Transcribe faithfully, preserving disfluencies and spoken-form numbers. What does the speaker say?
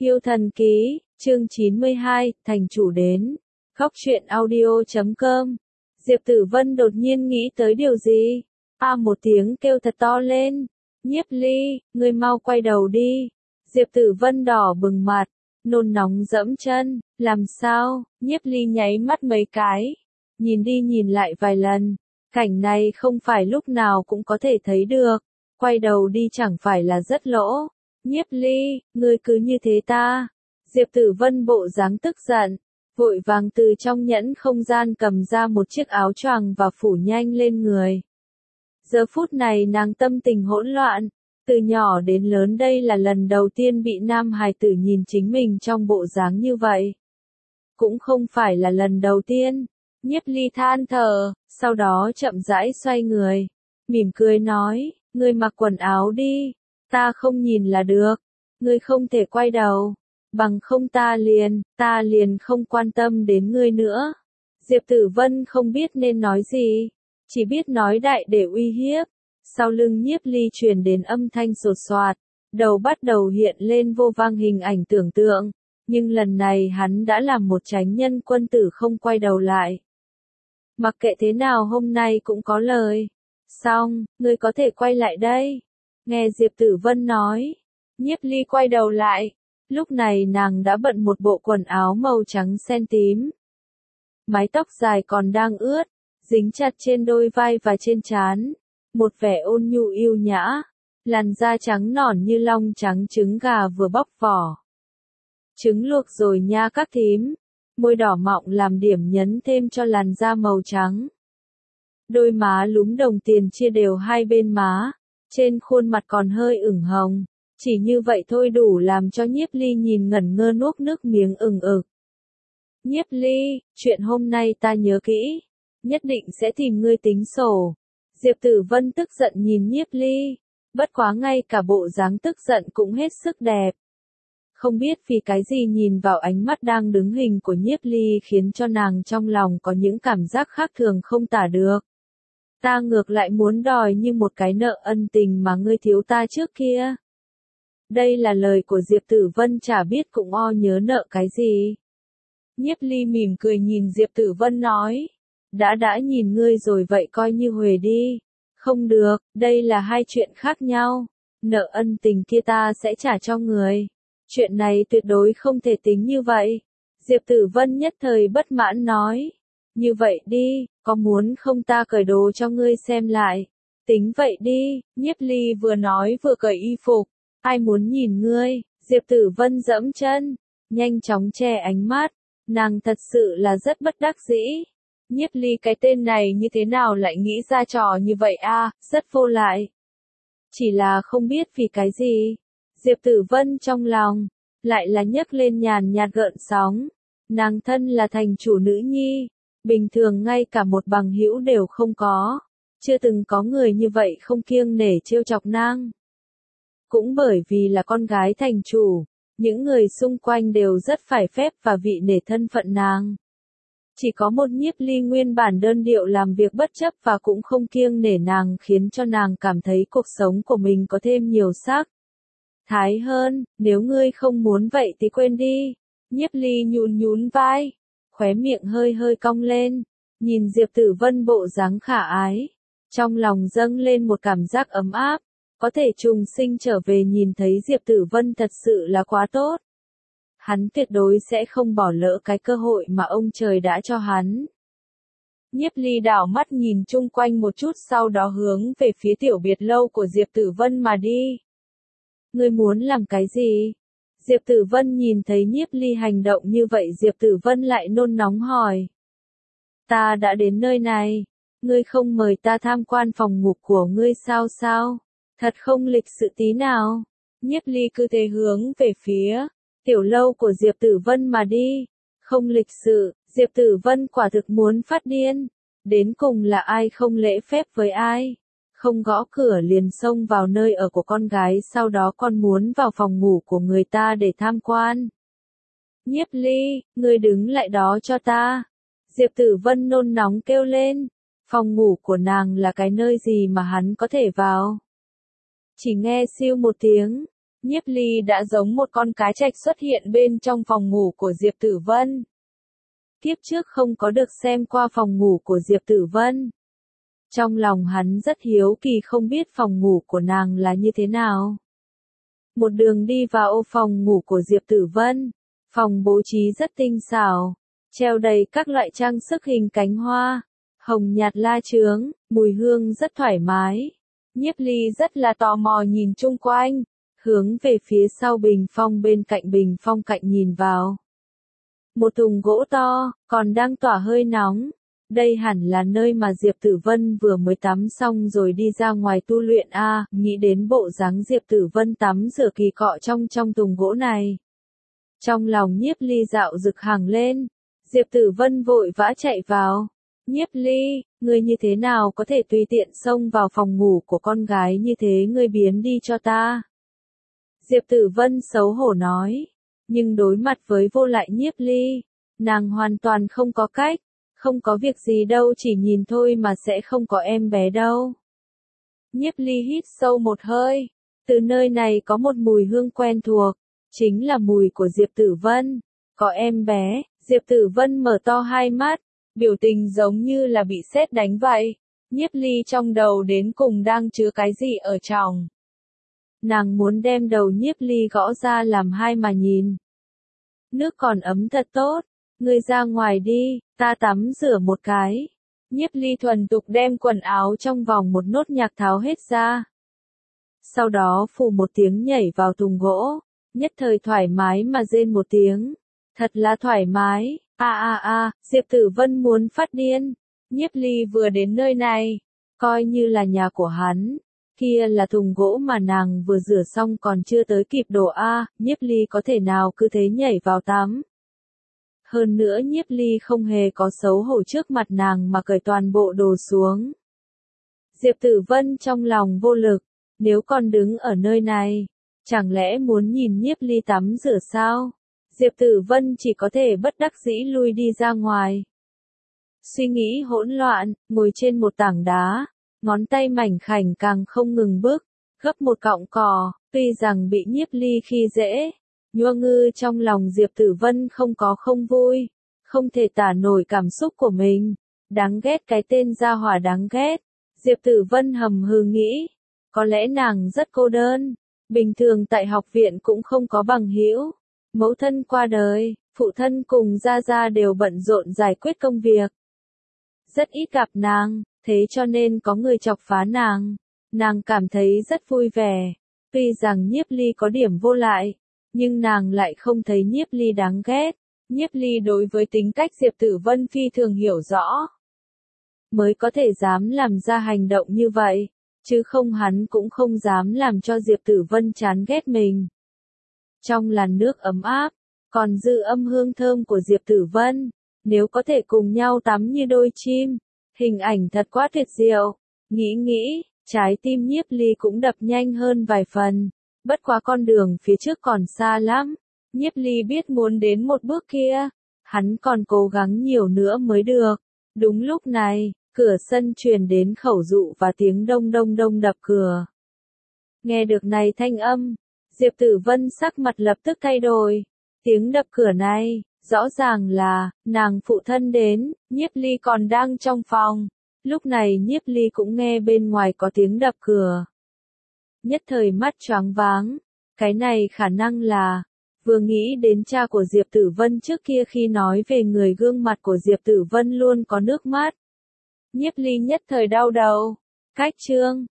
Yêu thần ký, chương chín mươi hai, thành chủ đến. Góc truyện audio chấm com. Diệp Tử Vân đột nhiên nghĩ tới điều gì? A một tiếng kêu thật to lên. Nhiếp Ly, ngươi mau quay đầu đi. Diệp Tử Vân đỏ bừng mặt, nôn nóng dẫm chân. Làm sao? Nhiếp Ly nháy mắt mấy cái. Nhìn đi nhìn lại vài lần. Cảnh này không phải lúc nào cũng có thể thấy được. Quay đầu đi chẳng phải là rất lỗ. Nhiếp Ly, ngươi cứ như thế ta. Diệp Tử Vân bộ dáng tức giận, vội vàng từ trong nhẫn không gian cầm ra một chiếc áo choàng và phủ nhanh lên người. Giờ phút này nàng tâm tình hỗn loạn, từ nhỏ đến lớn đây là lần đầu tiên bị nam hài tử nhìn chính mình trong bộ dáng như vậy. Cũng không phải là lần đầu tiên, Nhiếp Ly than thở, sau đó chậm rãi xoay người, mỉm cười nói, ngươi mặc quần áo đi. Ta không nhìn là được, ngươi không thể quay đầu, bằng không ta liền, ta liền không quan tâm đến ngươi nữa. Diệp Tử Vân không biết nên nói gì, chỉ biết nói đại để uy hiếp. Sau lưng Nhiếp Ly truyền đến âm thanh sột soạt, đầu bắt đầu hiện lên vô vang hình ảnh tưởng tượng, nhưng lần này hắn đã làm một chánh nhân quân tử không quay đầu lại. Mặc kệ thế nào hôm nay cũng có lời. Xong, ngươi có thể quay lại đây. Nghe Diệp Tử Vân nói, Nhiếp Ly quay đầu lại, lúc này nàng đã bận một bộ quần áo màu trắng sen tím. Mái tóc dài còn đang ướt, dính chặt trên đôi vai và trên trán, một vẻ ôn nhu yêu nhã, làn da trắng nõn như long trắng trứng gà vừa bóc vỏ. Trứng luộc rồi nha các thím, môi đỏ mọng làm điểm nhấn thêm cho làn da màu trắng. Đôi má lúm đồng tiền chia đều hai bên má. Trên khuôn mặt còn hơi ửng hồng, chỉ như vậy thôi đủ làm cho Nhiếp Ly nhìn ngẩn ngơ nuốt nước miếng ừng ực. Nhiếp Ly, chuyện hôm nay ta nhớ kỹ, nhất định sẽ tìm ngươi tính sổ. Diệp Tử Vân tức giận nhìn Nhiếp Ly, bất quá ngay cả bộ dáng tức giận cũng hết sức đẹp. Không biết vì cái gì nhìn vào ánh mắt đang đứng hình của Nhiếp Ly khiến cho nàng trong lòng có những cảm giác khác thường không tả được. Ta ngược lại muốn đòi như một cái nợ ân tình mà ngươi thiếu ta trước kia. Đây là lời của Diệp Tử Vân chả biết cũng o nhớ nợ cái gì. Nhiếp Ly mỉm cười nhìn Diệp Tử Vân nói. Đã đã nhìn ngươi rồi vậy coi như huề đi. Không được, đây là hai chuyện khác nhau. Nợ ân tình kia ta sẽ trả cho người. Chuyện này tuyệt đối không thể tính như vậy. Diệp Tử Vân nhất thời bất mãn nói. Như vậy đi, có muốn không ta cởi đồ cho ngươi xem lại. Tính vậy đi, Nhiếp Ly vừa nói vừa cởi y phục. Ai muốn nhìn ngươi, Diệp Tử Vân dẫm chân, nhanh chóng che ánh mắt. Nàng thật sự là rất bất đắc dĩ. Nhiếp Ly cái tên này như thế nào lại nghĩ ra trò như vậy a, à, rất vô lại. Chỉ là không biết vì cái gì. Diệp Tử Vân trong lòng, lại là nhấc lên nhàn nhạt gợn sóng. Nàng thân là thành chủ nữ nhi. Bình thường ngay cả một bằng hữu đều không có. Chưa từng có người như vậy không kiêng nể trêu chọc nàng. Cũng bởi vì là con gái thành chủ, những người xung quanh đều rất phải phép và vị nể thân phận nàng. Chỉ có một Nhiếp Ly nguyên bản đơn điệu làm việc bất chấp và cũng không kiêng nể nàng khiến cho nàng cảm thấy cuộc sống của mình có thêm nhiều sắc thái hơn. Nếu ngươi không muốn vậy thì quên đi. Nhiếp Ly nhún nhún vai, khóe miệng hơi hơi cong lên, nhìn Diệp Tử Vân bộ dáng khả ái, trong lòng dâng lên một cảm giác ấm áp, có thể trùng sinh trở về nhìn thấy Diệp Tử Vân thật sự là quá tốt. Hắn tuyệt đối sẽ không bỏ lỡ cái cơ hội mà ông trời đã cho hắn. Nhiếp Ly đảo mắt nhìn chung quanh một chút sau đó hướng về phía tiểu biệt lâu của Diệp Tử Vân mà đi. Ngươi muốn làm cái gì? Diệp Tử Vân nhìn thấy Nhiếp Ly hành động như vậy Diệp Tử Vân lại nôn nóng hỏi. Ta đã đến nơi này, ngươi không mời ta tham quan phòng ngủ của ngươi sao sao? Thật không lịch sự tí nào. Nhiếp Ly cứ thế hướng về phía tiểu lâu của Diệp Tử Vân mà đi. Không lịch sự, Diệp Tử Vân quả thực muốn phát điên. Đến cùng là ai không lễ phép với ai? Không gõ cửa liền xông vào nơi ở của con gái sau đó còn muốn vào phòng ngủ của người ta để tham quan. Nhiếp Ly, ngươi đứng lại đó cho ta. Diệp Tử Vân nôn nóng kêu lên. Phòng ngủ của nàng là cái nơi gì mà hắn có thể vào? Chỉ nghe siêu một tiếng, Nhiếp Ly đã giống một con cá trạch xuất hiện bên trong phòng ngủ của Diệp Tử Vân. Kiếp trước không có được xem qua phòng ngủ của Diệp Tử Vân. Trong lòng hắn rất hiếu kỳ không biết phòng ngủ của nàng là như thế nào. Một đường đi vào phòng ngủ của Diệp Tử Vân, phòng bố trí rất tinh xảo, treo đầy các loại trang sức hình cánh hoa, hồng nhạt la chướng, mùi hương rất thoải mái. Nhiếp Ly rất là tò mò nhìn chung quanh, hướng về phía sau bình phong bên cạnh bình phong cạnh nhìn vào. Một thùng gỗ to, còn đang tỏa hơi nóng. Đây hẳn là nơi mà Diệp Tử Vân vừa mới tắm xong rồi đi ra ngoài tu luyện a, à, nghĩ đến bộ dáng Diệp Tử Vân tắm rửa kỳ cọ trong trong thùng gỗ này. Trong lòng Nhiếp Ly dạo rực hằng lên, Diệp Tử Vân vội vã chạy vào. Nhiếp Ly, ngươi như thế nào có thể tùy tiện xông vào phòng ngủ của con gái như thế, ngươi biến đi cho ta. Diệp Tử Vân xấu hổ nói, nhưng đối mặt với vô lại Nhiếp Ly, nàng hoàn toàn không có cách, không có việc gì đâu, chỉ nhìn thôi mà sẽ không có em bé đâu. Nhiếp Ly hít sâu một hơi, từ nơi này có một mùi hương quen thuộc, chính là mùi của Diệp Tử Vân, có em bé. Diệp Tử Vân mở to hai mắt, biểu tình giống như là bị sét đánh vậy. Nhiếp Ly trong đầu đến cùng đang chứa cái gì ở trong. Nàng muốn đem đầu Nhiếp Ly gõ ra làm hai mà nhìn. Nước còn ấm thật tốt, ngươi ra ngoài đi, ta tắm rửa một cái. Nhiếp Ly thuần tục đem quần áo trong vòng một nốt nhạc tháo hết ra. Sau đó phù một tiếng nhảy vào thùng gỗ, nhất thời thoải mái mà rên một tiếng. Thật là thoải mái, a a a, Diệp Tử Vân muốn phát điên. Nhiếp Ly vừa đến nơi này, coi như là nhà của hắn. Kia là thùng gỗ mà nàng vừa rửa xong còn chưa tới kịp đổ a, Nhiếp Ly có thể nào cứ thế nhảy vào tắm. Hơn nữa Nhiếp Ly không hề có xấu hổ trước mặt nàng mà cởi toàn bộ đồ xuống. Diệp Tử Vân trong lòng vô lực, nếu còn đứng ở nơi này, chẳng lẽ muốn nhìn Nhiếp Ly tắm rửa sao? Diệp Tử Vân chỉ có thể bất đắc dĩ lui đi ra ngoài. Suy nghĩ hỗn loạn, ngồi trên một tảng đá, ngón tay mảnh khảnh càng không ngừng bước, gấp một cọng cỏ, tuy rằng bị Nhiếp Ly khi dễ, nhua ngư trong lòng Diệp Tử Vân không có không vui, không thể tả nổi cảm xúc của mình, đáng ghét cái tên gia hỏa đáng ghét. Diệp Tử Vân hầm hừ nghĩ, có lẽ nàng rất cô đơn, bình thường tại học viện cũng không có bằng hữu. Mẫu thân qua đời, phụ thân cùng gia gia đều bận rộn giải quyết công việc. Rất ít gặp nàng, thế cho nên có người chọc phá nàng. Nàng cảm thấy rất vui vẻ. Tuy rằng Nhiếp Ly có điểm vô lại, nhưng nàng lại không thấy Nhiếp Ly đáng ghét. Nhiếp Ly đối với tính cách Diệp Tử Vân phi thường hiểu rõ. Mới có thể dám làm ra hành động như vậy, chứ không hắn cũng không dám làm cho Diệp Tử Vân chán ghét mình. Trong làn nước ấm áp, còn dư âm hương thơm của Diệp Tử Vân, nếu có thể cùng nhau tắm như đôi chim, hình ảnh thật quá tuyệt diệu. Nghĩ nghĩ, trái tim Nhiếp Ly cũng đập nhanh hơn vài phần, bất quá con đường phía trước còn xa lắm. Nhiếp Ly biết muốn đến một bước kia, hắn còn cố gắng nhiều nữa mới được. Đúng lúc này, cửa sân truyền đến khẩu dụ và tiếng đông đông đông đập cửa. Nghe được này thanh âm, Diệp Tử Vân sắc mặt lập tức thay đổi. Tiếng đập cửa này, rõ ràng là, nàng phụ thân đến, Nhiếp Ly còn đang trong phòng. Lúc này Nhiếp Ly cũng nghe bên ngoài có tiếng đập cửa. Nhất thời mắt choáng váng, cái này khả năng là, vừa nghĩ đến cha của Diệp Tử Vân trước kia khi nói về người gương mặt của Diệp Tử Vân luôn có nước mắt. Nhiếp Ly nhất thời đau đầu. Cách chương